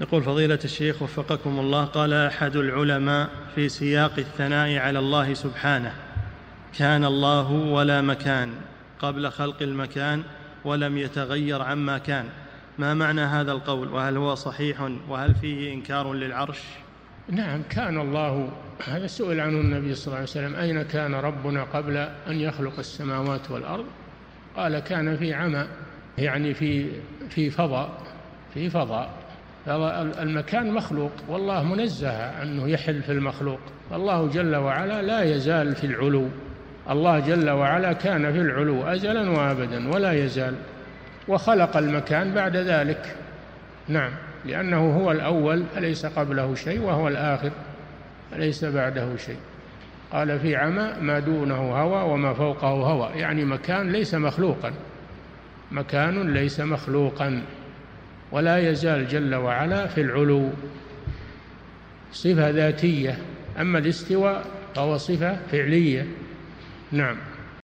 يقول فضيلة الشيخ وفقكم الله، قال أحد العلماء في سياق الثناء على الله سبحانه: كان الله ولا مكان قبل خلق المكان ولم يتغير عما كان. ما معنى هذا القول، وهل هو صحيح، وهل فيه إنكار للعرش؟ نعم، كان الله، هذا سئل عنه النبي صلى الله عليه وسلم: أين كان ربنا قبل أن يخلق السماوات والأرض؟ قال: كان في عمى، يعني في فضاء. المكان مخلوق، والله منزه أنه يحل في المخلوق. الله جل وعلا لا يزال في العلو، الله جل وعلا كان في العلو أزلا وأبدا ولا يزال، وخلق المكان بعد ذلك. نعم، لأنه هو الأول أليس قبله شيء، وهو الآخر أليس بعده شيء. قال: في عمى ما دونه هوى وما فوقه هوى، يعني مكان ليس مخلوقا، ولا يزال جل وعلا في العلو، صفة ذاتية. أما الاستواء فهو صفة فعلية. نعم.